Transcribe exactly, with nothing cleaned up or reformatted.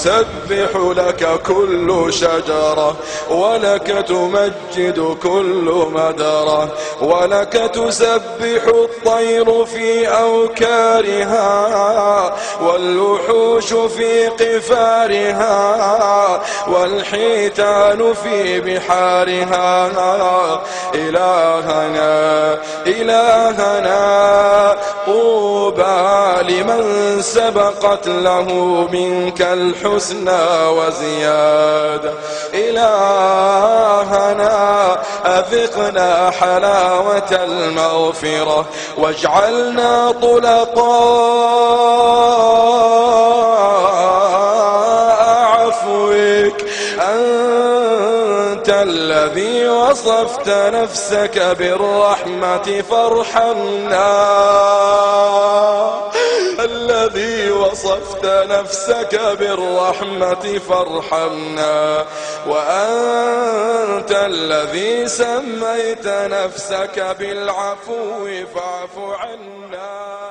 تسبح لك كل شجرة، ولك تمجد كل مدرة، ولك تسبح الطير في أوكارها، والوحوش في قفارها، والحيتان في بحارها. إلهنا إلهنا طوبى لمن سبقت له منك الحسنى وزيادة. إلهنا أذقنا حلاوة المغفرة، واجعلنا طلقاء عفوك. أنت الذي وصفت نفسك بالرحمة فارحمنا، الذي وصفت نفسك بالرحمة فارحمنا، وأنت الذي سميت نفسك بالعفو فاعف عنا.